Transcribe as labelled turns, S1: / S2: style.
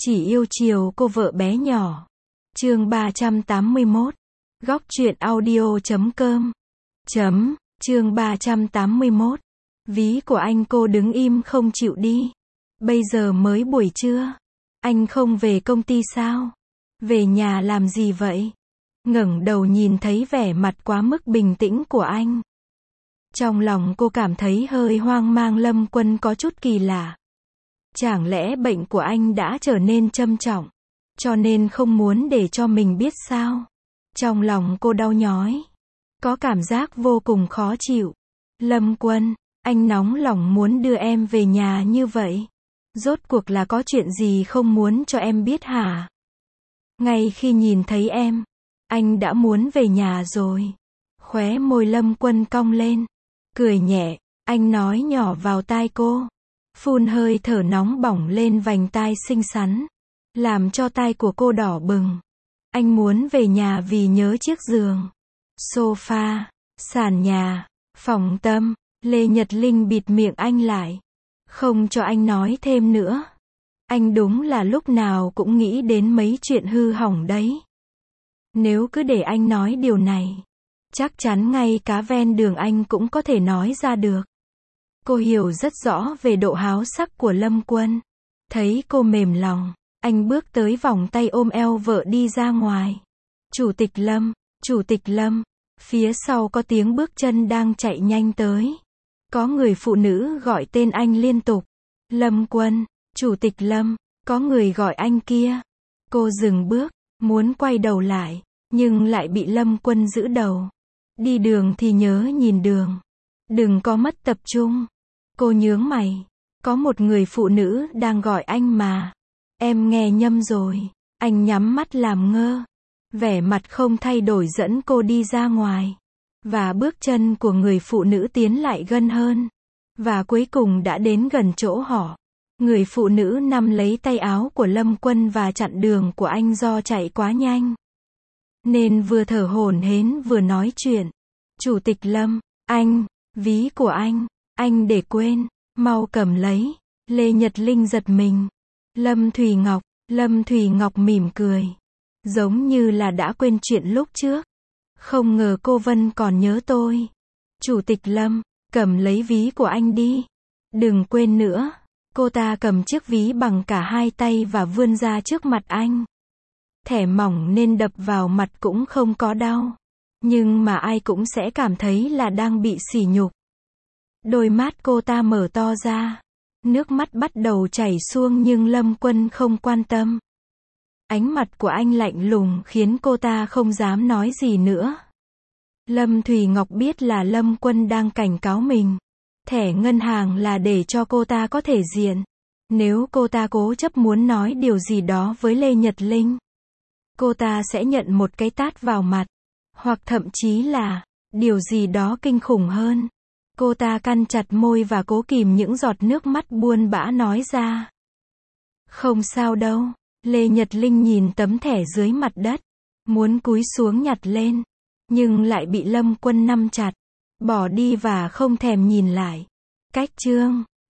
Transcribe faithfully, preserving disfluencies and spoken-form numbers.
S1: Chỉ yêu chiều cô vợ bé nhỏ. Chương ba trăm tám mươi mốt. Góc truyện audio chấm com. Chấm, chương ba trăm tám mươi mốt. Ví của anh cô đứng im không chịu đi. Bây giờ mới buổi trưa. Anh không về công ty sao? Về nhà làm gì vậy? Ngẩng đầu nhìn thấy vẻ mặt quá mức bình tĩnh của anh. Trong lòng cô cảm thấy hơi hoang mang. Lâm Quân có chút kỳ lạ. Chẳng lẽ bệnh của anh đã trở nên trầm trọng, cho nên không muốn để cho mình biết sao? Trong lòng cô đau nhói, có cảm giác vô cùng khó chịu. Lâm Quân, anh nóng lòng muốn đưa em về nhà như vậy. Rốt cuộc là có chuyện gì không muốn cho em biết hả? Ngay khi nhìn thấy em, anh đã muốn về nhà rồi. Khóe môi Lâm Quân cong lên, cười nhẹ, anh nói nhỏ vào tai cô. Phun hơi thở nóng bỏng lên vành tai xinh xắn, làm cho tai của cô đỏ bừng. Anh muốn về nhà vì nhớ chiếc giường, sofa, sàn nhà, phòng tâm. Lê Nhật Linh bịt miệng anh lại, không cho anh nói thêm nữa. Anh đúng là lúc nào cũng nghĩ đến mấy chuyện hư hỏng đấy. Nếu cứ để anh nói điều này, chắc chắn ngay cả ven đường anh cũng có thể nói ra được. Cô hiểu rất rõ về độ háo sắc của Lâm Quân. Thấy cô mềm lòng, anh bước tới vòng tay ôm eo vợ đi ra ngoài. Chủ tịch Lâm, Chủ tịch Lâm. Phía sau có tiếng bước chân đang chạy nhanh tới. Có người phụ nữ gọi tên anh liên tục. Lâm Quân, Chủ tịch Lâm, có người gọi anh kia. Cô dừng bước, muốn quay đầu lại, nhưng lại bị Lâm Quân giữ đầu. Đi đường thì nhớ nhìn đường. Đừng có mất tập trung. Cô nhướng mày. Có một người phụ nữ đang gọi anh mà. Em nghe nhầm rồi. Anh nhắm mắt làm ngơ. Vẻ mặt không thay đổi dẫn cô đi ra ngoài. Và bước chân của người phụ nữ tiến lại gần hơn. Và cuối cùng đã đến gần chỗ họ. Người phụ nữ nắm lấy tay áo của Lâm Quân và chặn đường của anh do chạy quá nhanh. Nên vừa thở hổn hển vừa nói chuyện. Chủ tịch Lâm, anh, ví của anh, anh để quên, mau cầm lấy. Lê Nhật Linh giật mình. Lâm Thùy Ngọc, Lâm Thùy Ngọc mỉm cười. Giống như là đã quên chuyện lúc trước. Không ngờ cô Vân còn nhớ tôi. Chủ tịch Lâm, cầm lấy ví của anh đi. Đừng quên nữa. Cô ta cầm chiếc ví bằng cả hai tay và vươn ra trước mặt anh. Thẻ mỏng nên đập vào mặt cũng không có đau. Nhưng mà ai cũng sẽ cảm thấy là đang bị sỉ nhục. Đôi mắt cô ta mở to ra. Nước mắt bắt đầu chảy xuông nhưng Lâm Quân không quan tâm. Ánh mặt của anh lạnh lùng khiến cô ta không dám nói gì nữa. Lâm Thùy Ngọc biết là Lâm Quân đang cảnh cáo mình. Thẻ ngân hàng là để cho cô ta có thể diện. Nếu cô ta cố chấp muốn nói điều gì đó với Lê Nhật Linh, cô ta sẽ nhận một cái tát vào mặt. Hoặc thậm chí là điều gì đó kinh khủng hơn. Cô ta cắn chặt môi và cố kìm những giọt nước mắt buồn bã nói ra. Không sao đâu. Lê Nhật Linh nhìn tấm thẻ dưới mặt đất, muốn cúi xuống nhặt lên, nhưng lại bị Lâm Quân nắm chặt, bỏ đi và không thèm nhìn lại. Cách chương